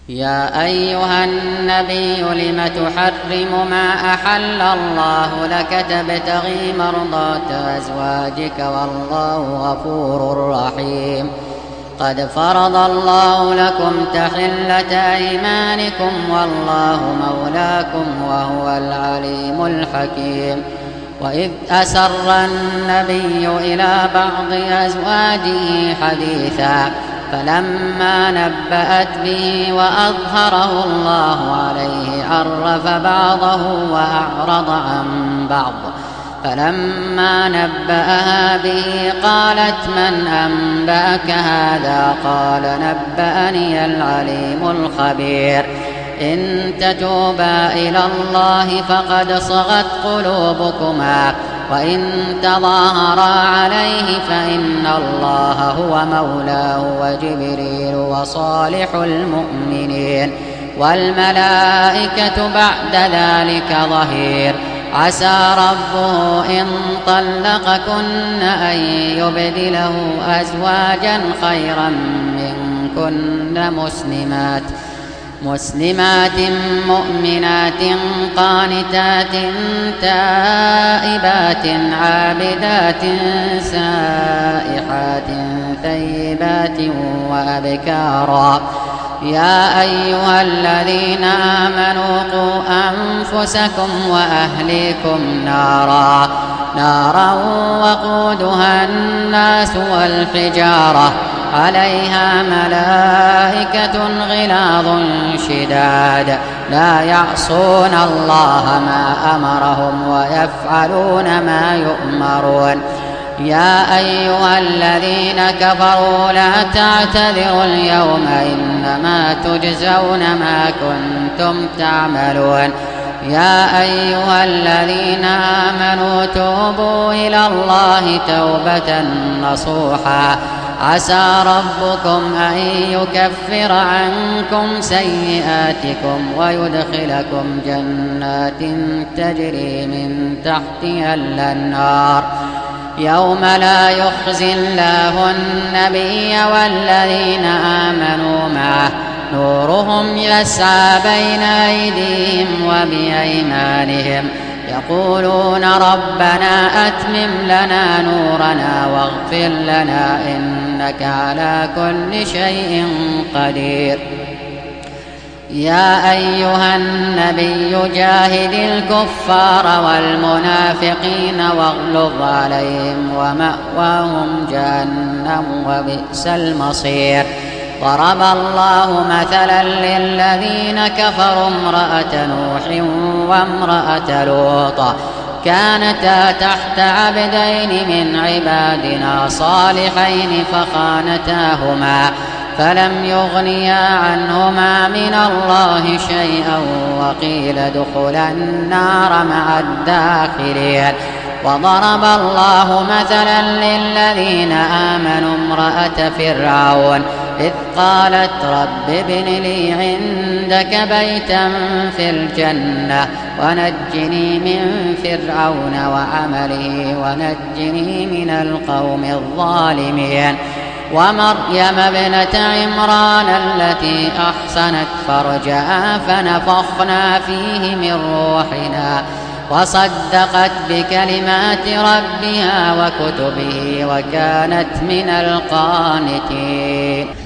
يا أيها النبي لم تحرم ما أحل الله لك تبتغي مرضات أزواجك والله غفور رحيم. قد فرض الله لكم تحلة أيمانكم والله مولاكم وهو العليم الحكيم. وإذ أسر النبي إلى بعض أزواجه حديثا فلما نبأت به وأظهره الله عليه عرف بعضه وأعرض عن بعض. فلما نبأها به قالت من أنبأك هذا؟ قال نبأني العليم الخبير. إن تتوبا إلى الله فقد صغت قلوبكما وإن تظاهرا عليه فإن الله هو مولاه وجبريل وصالح المؤمنين والملائكة بعد ذلك ظهير. عسى ربه إن طلقكن أن يبدله أزواجا خيرا منكن مسلمات مؤمنات قانتات تائبات عابدات سائحات ثيبات وأبكارا. يا أيها الذين آمنوا قوا أنفسكم وأهليكم نارا وقودها الناس والحجارة عليها ملائكة غلاظ شداد لا يعصون الله ما أمرهم ويفعلون ما يؤمرون. يا أيها الذين كفروا لا تعتذروا اليوم إنما تجزون ما كنتم تعملون. يا أيها الذين آمنوا توبوا إلى الله توبة نصوحا عسى ربكم أن يكفر عنكم سيئاتكم ويدخلكم جنات تجري من تحتها الأنهار يوم لا يخزي الله النبي والذين آمنوا معه نورهم يسعى بين أيديهم وبأيمانهم يقولون ربنا أتمم لنا نورنا واغفر لنا إنك على كل شيء قدير. يا أيها النبي جاهد الكفار والمنافقين واغلظ عليهم ومأواهم جهنم وبئس المصير. ضرب الله مثلا للذين كفروا امرأة نوح وامرأة لوط كانتا تحت عبدين من عبادنا صالحين فخانتاهما فلم يغنيا عنهما من الله شيئا وقيل ادخلا النار مع الداخلين. وضرب الله مثلا للذين آمنوا امرأة فرعون إذ قالت رب ابن لي عندك بيتا في الجنة ونجني من فرعون وعمله ونجني من القوم الظالمين. ومريم ابنة عمران التي أحصنت فرجها فنفخنا فيه من روحنا وصدقت بكلمات ربها وكتبه وكانت من القانتين.